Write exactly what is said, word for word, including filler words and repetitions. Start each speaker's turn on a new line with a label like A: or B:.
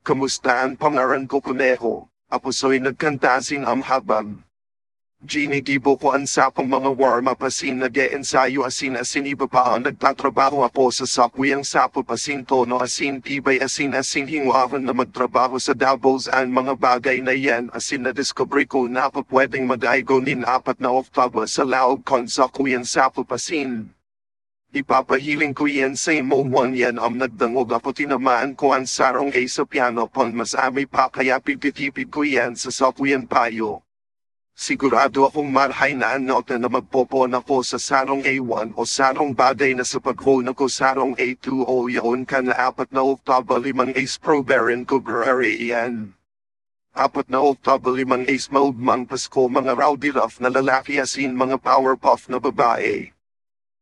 A: kamusta ang pangaran ko kuneho? Apuso'y nagkantasin ang habang. Ginigibo ko ang sapang mga warm-up asin nag-e-ensayo asin asin iba pa ang nagtatrabaho apo sa sakwi ang sapo pasin tono asin tibay asin asin hingwaran na magtrabaho sa doubles ang mga bagay na yan asin na-discovery ko na pa pwedeng mag-aigo nin apat na oktaba sa laog kon sakwi ang sapo pasin. Ipapahiling ko yan sa imo one yan ang nagdangog apo tinamaan ko ang sarong A sa piano pon mas ami pa kaya pipitipid ko yan sa sakwi ang payo. Sigurado akong marhay na nota na magpopon ako sa sarong A one o sarong bagay na sa pagpon ako sarong A two o yaon ka na apat na oktaba limang ace proberin ko grari yan. Apat na oktaba limang ace mode mang Pasko mga rowdy rough na lalaki asin mga powerpuff na babae.